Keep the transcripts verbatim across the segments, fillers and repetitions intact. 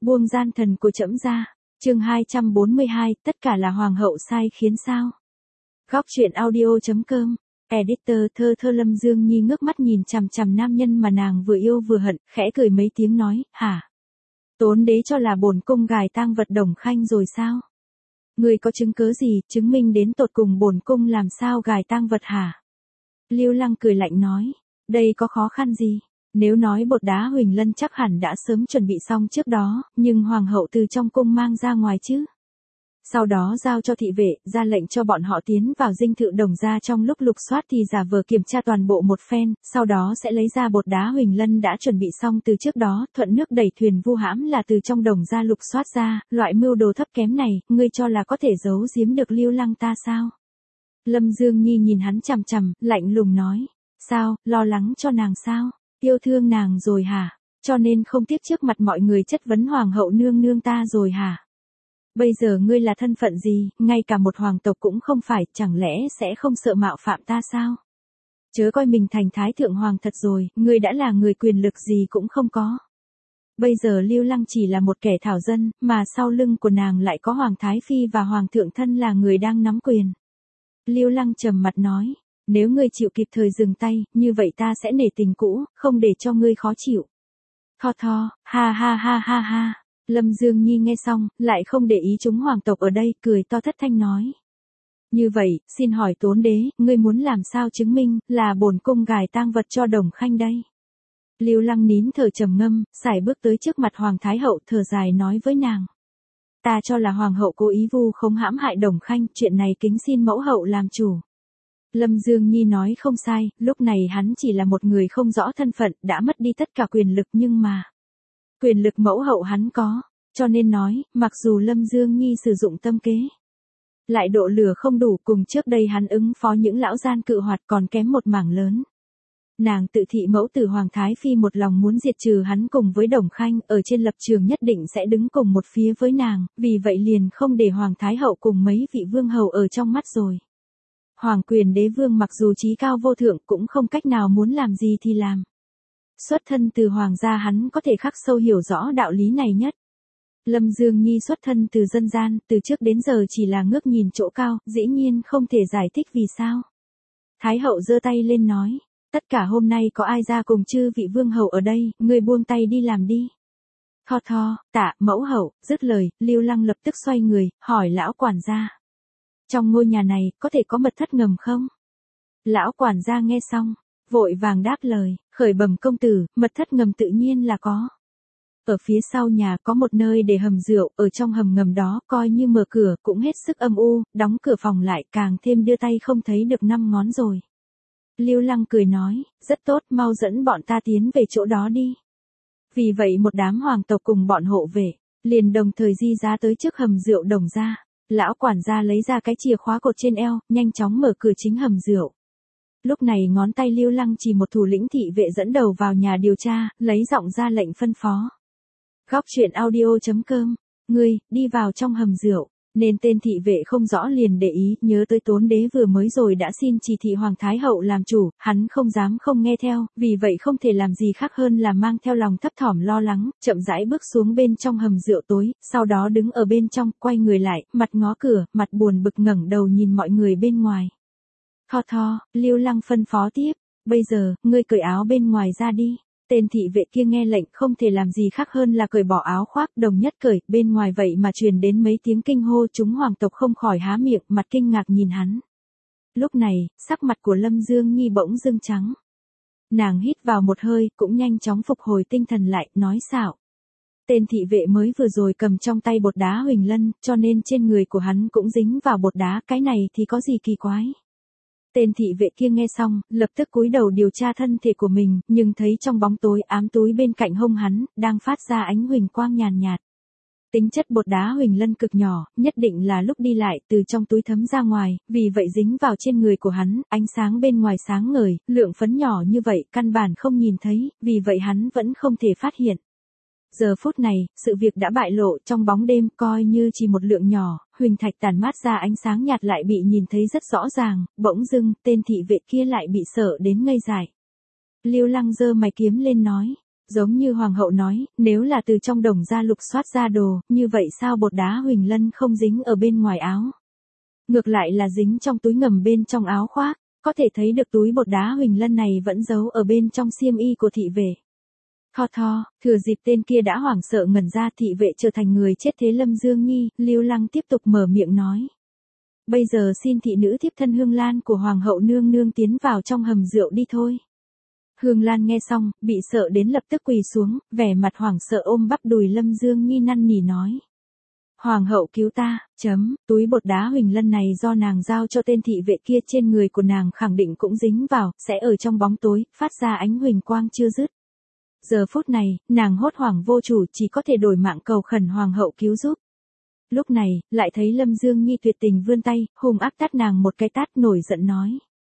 Buông gian thần của trẫm ra. Chương hai trăm bốn mươi hai, tất cả là hoàng hậu sai khiến sao? Góc truyện audio.com. Editor thơ thơ Lâm Dương Nhi ngước mắt nhìn chằm chằm nam nhân mà nàng vừa yêu vừa hận, khẽ cười mấy tiếng nói, hả? Tốn đế cho là bổn cung gài tang vật Đồng Khanh rồi sao? Ngươi có chứng cớ gì, chứng minh đến tột cùng bổn cung làm sao gài tang vật hả? Lưu Lăng cười lạnh nói, đây có khó khăn gì? Nếu nói bột đá Huỳnh Lân chắc hẳn đã sớm chuẩn bị xong trước đó, nhưng hoàng hậu từ trong cung mang ra ngoài chứ. Sau đó giao cho thị vệ, ra lệnh cho bọn họ tiến vào dinh thự Đồng gia trong lúc lục soát thì giả vờ kiểm tra toàn bộ một phen, sau đó sẽ lấy ra bột đá Huỳnh Lân đã chuẩn bị xong từ trước đó, thuận nước đẩy thuyền vu hãm là từ trong Đồng gia lục soát ra, loại mưu đồ thấp kém này, ngươi cho là có thể giấu giếm được Lưu Lăng ta sao? Lâm Dương Nhi nhìn hắn chằm chằm, lạnh lùng nói, sao, lo lắng cho nàng sao? Yêu thương nàng rồi hả? Cho nên không tiếc trước mặt mọi người chất vấn hoàng hậu nương nương ta rồi hả? Bây giờ ngươi là thân phận gì, ngay cả một hoàng tộc cũng không phải, chẳng lẽ sẽ không sợ mạo phạm ta sao? Chớ coi mình thành thái thượng hoàng thật rồi, ngươi đã là người quyền lực gì cũng không có. Bây giờ Lưu Lăng chỉ là một kẻ thảo dân, mà sau lưng của nàng lại có hoàng thái phi và hoàng thượng thân là người đang nắm quyền. Lưu Lăng trầm mặt nói, nếu ngươi chịu kịp thời dừng tay, như vậy ta sẽ nể tình cũ, không để cho ngươi khó chịu. Tho tho, ha ha ha ha ha. Lâm Dương Nhi nghe xong, lại không để ý chúng hoàng tộc ở đây, cười to thất thanh nói. Như vậy, xin hỏi Tốn đế, ngươi muốn làm sao chứng minh, là bổn cung gài tang vật cho Đồng Khanh đây? Lưu Lăng nín thở trầm ngâm, sải bước tới trước mặt hoàng thái hậu, thở dài nói với nàng. Ta cho là hoàng hậu cố ý vu khống hãm hại Đồng Khanh, chuyện này kính xin mẫu hậu làm chủ. Lâm Dương Nhi nói không sai, lúc này hắn chỉ là một người không rõ thân phận, đã mất đi tất cả quyền lực nhưng mà... Quyền lực mẫu hậu hắn có, cho nên nói, mặc dù Lâm Dương Nhi sử dụng tâm kế, lại độ lửa không đủ, cùng trước đây hắn ứng phó những lão gian cự hoạt còn kém một mảng lớn. Nàng tự thị mẫu tử Hoàng Thái Phi một lòng muốn diệt trừ hắn cùng với Đồng Khanh, ở trên lập trường nhất định sẽ đứng cùng một phía với nàng, vì vậy liền không để Hoàng Thái Hậu cùng mấy vị vương hầu ở trong mắt rồi. Hoàng quyền đế vương mặc dù trí cao vô thượng cũng không cách nào muốn làm gì thì làm. Xuất thân từ hoàng gia hắn có thể khắc sâu hiểu rõ đạo lý này nhất. Lâm Dương Nhi xuất thân từ dân gian, từ trước đến giờ chỉ là ngước nhìn chỗ cao, dĩ nhiên không thể giải thích vì sao. Thái hậu giơ tay lên nói, tất cả hôm nay có ai ra cùng chư vị vương hầu ở đây, ngươi buông tay đi làm đi. Tho tho, tạ, mẫu hậu, dứt lời, Lưu Lăng lập tức xoay người, hỏi lão quản gia. Trong ngôi nhà này, có thể có mật thất ngầm không? Lão quản gia nghe xong, vội vàng đáp lời, khởi bẩm công tử, mật thất ngầm tự nhiên là có. Ở phía sau nhà có một nơi để hầm rượu, ở trong hầm ngầm đó coi như mở cửa cũng hết sức âm u, đóng cửa phòng lại càng thêm đưa tay không thấy được năm ngón rồi. Lưu Lăng cười nói, rất tốt, mau dẫn bọn ta tiến về chỗ đó đi. Vì vậy một đám hoàng tộc cùng bọn hộ vệ, liền đồng thời di giá tới trước hầm rượu Đồng gia. Lão quản gia lấy ra cái chìa khóa cột trên eo, nhanh chóng mở cửa chính hầm rượu. Lúc này ngón tay Lưu Lăng chỉ một thủ lĩnh thị vệ dẫn đầu vào nhà điều tra, lấy giọng ra lệnh phân phó. Góc truyện audio.com, ngươi, đi vào trong hầm rượu, nên tên thị vệ không rõ liền để ý, nhớ tới Tốn đế vừa mới rồi đã xin chỉ thị Hoàng Thái Hậu làm chủ, hắn không dám không nghe theo, vì vậy không thể làm gì khác hơn là mang theo lòng thấp thỏm lo lắng, chậm rãi bước xuống bên trong hầm rượu tối, sau đó đứng ở bên trong, quay người lại, mặt ngó cửa, mặt buồn bực ngẩng đầu nhìn mọi người bên ngoài. Tho tho, Lưu Lăng phân phó tiếp, bây giờ, ngươi cởi áo bên ngoài ra đi. Tên thị vệ kia nghe lệnh không thể làm gì khác hơn là cởi bỏ áo khoác, đồng nhất cởi, bên ngoài vậy mà truyền đến mấy tiếng kinh hô, chúng hoàng tộc không khỏi há miệng, mặt kinh ngạc nhìn hắn. Lúc này, sắc mặt của Lâm Dương Nhi bỗng dưng trắng. Nàng hít vào một hơi, cũng nhanh chóng phục hồi tinh thần lại, nói xạo. Tên thị vệ mới vừa rồi cầm trong tay bột đá Huỳnh Lân, cho nên trên người của hắn cũng dính vào bột đá, cái này thì có gì kỳ quái. Tên thị vệ kia nghe xong, lập tức cúi đầu điều tra thân thể của mình, nhưng thấy trong bóng tối ám túi bên cạnh hông hắn, đang phát ra ánh huỳnh quang nhàn nhạt. Tính chất bột đá Huỳnh Lân cực nhỏ, nhất định là lúc đi lại, từ trong túi thấm ra ngoài, vì vậy dính vào trên người của hắn, ánh sáng bên ngoài sáng ngời, lượng phấn nhỏ như vậy, căn bản không nhìn thấy, vì vậy hắn vẫn không thể phát hiện. Giờ phút này, sự việc đã bại lộ, trong bóng đêm coi như chỉ một lượng nhỏ, huỳnh thạch tàn mát ra ánh sáng nhạt lại bị nhìn thấy rất rõ ràng, bỗng dưng, tên thị vệ kia lại bị sợ đến ngây dại. Lưu Lăng giơ mày kiếm lên nói, Giống như hoàng hậu nói, nếu là từ trong đồng gia lục soát ra đồ, như vậy sao bột đá huỳnh lân không dính ở bên ngoài áo? Ngược lại là dính trong túi ngầm bên trong áo khoác, có thể thấy được túi bột đá huỳnh lân này vẫn giấu ở bên trong xiêm y của thị vệ. Tho tho, thừa dịp tên kia đã hoảng sợ ngẩn ra, thị vệ trở thành người chết thế Lâm Dương Nhi, Lưu Lăng tiếp tục mở miệng nói. Bây giờ xin thị nữ thiếp thân Hương Lan của hoàng hậu nương nương tiến vào trong hầm rượu đi thôi. Hương Lan nghe xong, bị sợ đến lập tức quỳ xuống, vẻ mặt hoảng sợ ôm bắp đùi Lâm Dương Nhi năn nỉ nói. Hoàng hậu cứu ta, chấm, túi bột đá huỳnh lân này do nàng giao cho tên thị vệ kia, trên người của nàng khẳng định cũng dính vào, sẽ ở trong bóng tối, phát ra ánh huỳnh quang chưa dứt. Giờ phút này, nàng hốt hoảng vô chủ, chỉ có thể đổi mạng cầu khẩn hoàng hậu cứu giúp. Lúc này, lại thấy Lâm Dương Nhi tuyệt tình vươn tay, hung ác tát nàng một cái tát, nổi giận nói.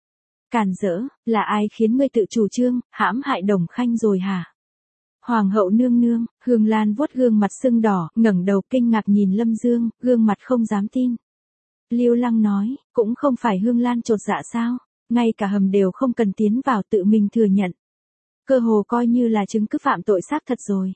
Càn rỡ, là ai khiến ngươi tự chủ trương, hãm hại Đồng Khanh rồi hả? Hoàng hậu nương nương, Hương Lan vuốt gương mặt sưng đỏ, ngẩng đầu kinh ngạc nhìn Lâm Dương, gương mặt không dám tin. Lưu Lăng nói, cũng không phải Hương Lan chột dạ sao, ngay cả hầm đều không cần tiến vào, tự mình thừa nhận. Cơ hồ coi như là chứng cứ phạm tội xác thật rồi.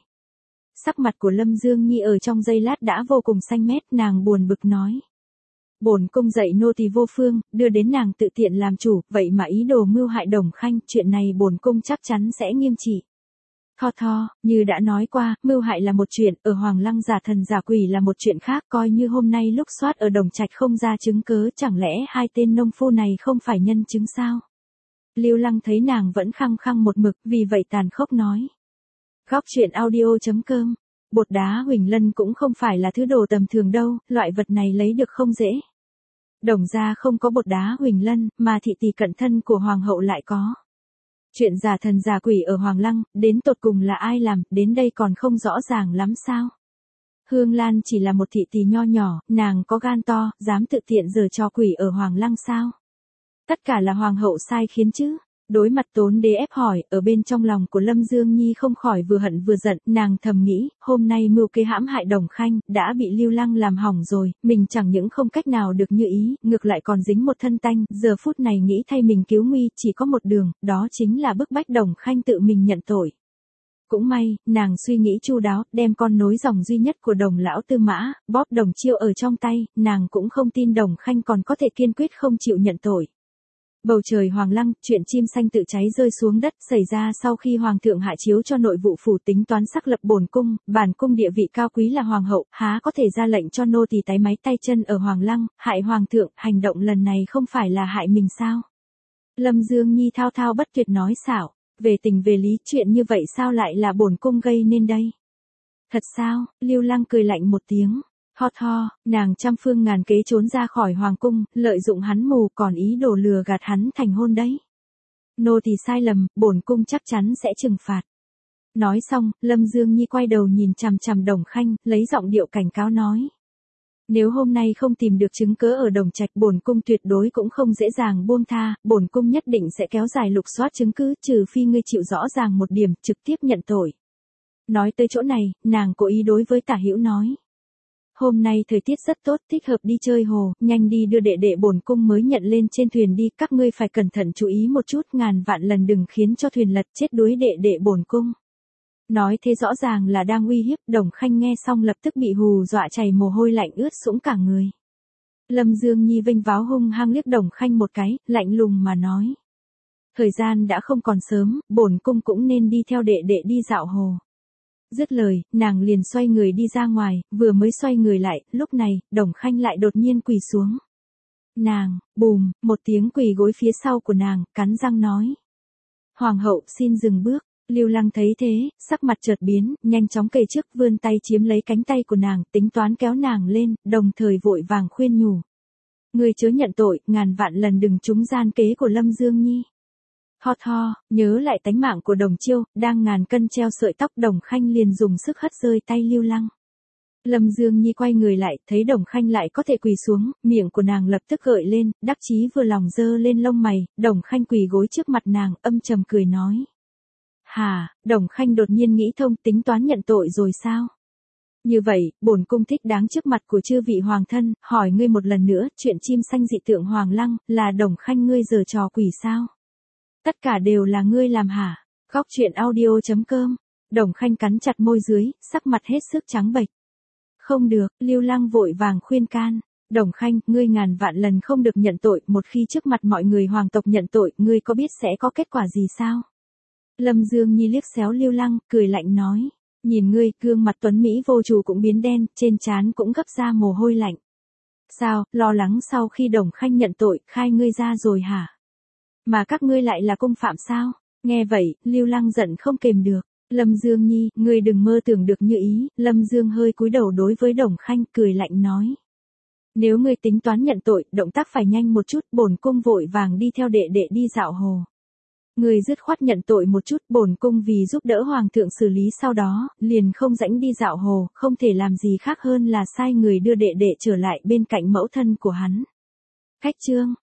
Sắc mặt của Lâm Dương Nhi ở trong giây lát đã vô cùng xanh mét, nàng buồn bực nói. Bổn cung dạy nô tỳ vô phương, đưa đến nàng tự tiện làm chủ, vậy mà ý đồ mưu hại Đồng Khanh, chuyện này bổn cung chắc chắn sẽ nghiêm trị. Tho tho, như đã nói qua, mưu hại là một chuyện, ở Hoàng Lăng giả thần giả quỷ là một chuyện khác, coi như hôm nay lúc soát ở Đồng Trạch không ra chứng cớ, chẳng lẽ hai tên nông phu này không phải nhân chứng sao? Lưu Lăng thấy nàng vẫn khăng khăng một mực, vì vậy tàn khốc nói. Góc truyện audio.com, bột đá huỳnh lân cũng không phải là thứ đồ tầm thường đâu, loại vật này lấy được không dễ. Đồng gia không có bột đá huỳnh lân, mà thị tỷ cận thân của hoàng hậu lại có. Chuyện giả thần giả quỷ ở Hoàng Lăng, đến tột cùng là ai làm, đến đây còn không rõ ràng lắm sao? Hương Lan chỉ là một thị tỷ nho nhỏ, nàng có gan to, dám tự tiện giở trò quỷ ở Hoàng Lăng sao? Tất cả là hoàng hậu sai khiến chứ? Đối mặt Tốn Đế ép hỏi, ở bên trong lòng của Lâm Dương Nhi không khỏi vừa hận vừa giận, nàng thầm nghĩ, hôm nay mưu kế hãm hại Đồng Khanh, đã bị Lưu Lăng làm hỏng rồi, mình chẳng những không cách nào được như ý, ngược lại còn dính một thân tanh, giờ phút này nghĩ thay mình cứu nguy, chỉ có một đường, đó chính là bức bách Đồng Khanh tự mình nhận tội. Cũng may, nàng suy nghĩ chu đáo, đem con nối dòng duy nhất của Đồng lão Tư Mã, bóp Đồng Chiêu ở trong tay, nàng cũng không tin Đồng Khanh còn có thể kiên quyết không chịu nhận tội. Bầu trời Hoàng Lăng, chuyện chim xanh tự cháy rơi xuống đất, xảy ra sau khi Hoàng thượng hạ chiếu cho nội vụ phủ tính toán xác lập bổn cung, bản cung địa vị cao quý là Hoàng hậu, há có thể ra lệnh cho nô tỳ tái máy tay chân ở Hoàng Lăng, hại Hoàng thượng, hành động lần này không phải là hại mình sao? Lâm Dương Nhi thao thao bất tuyệt nói xảo, về tình về lý, chuyện như vậy sao lại là bổn cung gây nên đây? Thật sao? Lưu Lăng cười lạnh một tiếng. Tho tho, nàng trăm phương ngàn kế trốn ra khỏi hoàng cung, lợi dụng hắn mù, còn ý đồ lừa gạt hắn thành hôn đấy. Nô tỳ sai lầm, bổn cung chắc chắn sẽ trừng phạt. Nói xong, Lâm Dương Nhi quay đầu nhìn chằm chằm Đồng Khanh, lấy giọng điệu cảnh cáo nói. Nếu hôm nay không tìm được chứng cớ ở Đồng Trạch, bổn cung tuyệt đối cũng không dễ dàng buông tha, bổn cung nhất định sẽ kéo dài lục soát chứng cứ, trừ phi ngươi chịu rõ ràng một điểm, trực tiếp nhận tội. Nói tới chỗ này, nàng cố ý đối với Tả Hữu nói. Hôm nay thời tiết rất tốt, thích hợp đi chơi hồ, nhanh đi đưa đệ đệ bổn cung mới nhận lên trên thuyền đi, các ngươi phải cẩn thận chú ý một chút, ngàn vạn lần đừng khiến cho thuyền lật, chết đuối đệ đệ bổn cung. Nói thế rõ ràng là đang uy hiếp, Đồng Khanh nghe xong lập tức bị hù dọa chảy mồ hôi lạnh ướt sũng cả người. Lâm Dương Nhi vênh váo hung hăng liếc Đồng Khanh một cái, lạnh lùng mà nói. Thời gian đã không còn sớm, bổn cung cũng nên đi theo đệ đệ đi dạo hồ. Dứt lời, nàng liền xoay người đi ra ngoài, vừa mới xoay người lại, lúc này, Đồng Khanh lại đột nhiên quỳ xuống. Nàng, bùm, một tiếng quỳ gối phía sau của nàng, cắn răng nói. Hoàng hậu xin dừng bước, Lưu Lăng thấy thế, sắc mặt chợt biến, nhanh chóng kề trước vươn tay chiếm lấy cánh tay của nàng, tính toán kéo nàng lên, đồng thời vội vàng khuyên nhủ. Ngươi chớ nhận tội, ngàn vạn lần đừng trúng gian kế của Lâm Dương Nhi. Tho tho, nhớ lại tánh mạng của Đồng Chiêu, đang ngàn cân treo sợi tóc, Đồng Khanh liền dùng sức hất rơi tay Lưu Lăng. Lâm Dương Nhi quay người lại, thấy Đồng Khanh lại có thể quỳ xuống, miệng của nàng lập tức gợi lên, đắc chí vừa lòng giơ lên lông mày, Đồng Khanh quỳ gối trước mặt nàng, âm trầm cười nói. Hà, Đồng Khanh đột nhiên nghĩ thông, tính toán nhận tội rồi sao? Như vậy, bổn cung thích đáng trước mặt của chư vị hoàng thân, hỏi ngươi một lần nữa, chuyện chim xanh dị tượng Hoàng Lăng, là Đồng Khanh ngươi giở trò quỷ sao? Tất cả đều là ngươi làm hả? Góc truyện audio chấm com Đồng Khanh cắn chặt môi dưới, sắc mặt hết sức trắng bệch. Không được, Lưu Lăng vội vàng khuyên can. Đồng Khanh, ngươi ngàn vạn lần không được nhận tội, một khi trước mặt mọi người hoàng tộc nhận tội, ngươi có biết sẽ có kết quả gì sao? Lâm Dương Nhi liếc xéo Lưu Lăng, cười lạnh nói. Nhìn ngươi, gương mặt tuấn Mỹ vô chủ cũng biến đen, trên trán cũng gấp ra mồ hôi lạnh. Sao, lo lắng sau khi Đồng Khanh nhận tội, khai ngươi ra rồi hả? Mà các ngươi lại là công phạm sao? Nghe vậy, Lưu Lăng giận không kềm được. Lâm Dương Nhi, ngươi đừng mơ tưởng được như ý. Lâm Dương hơi cúi đầu đối với Đồng Khanh, cười lạnh nói. Nếu ngươi tính toán nhận tội, động tác phải nhanh một chút, bổn cung vội vàng đi theo đệ đệ đi dạo hồ. Ngươi dứt khoát nhận tội một chút, bổn cung vì giúp đỡ hoàng thượng xử lý sau đó, liền không rãnh đi dạo hồ, không thể làm gì khác hơn là sai người đưa đệ đệ trở lại bên cạnh mẫu thân của hắn. Khách chương.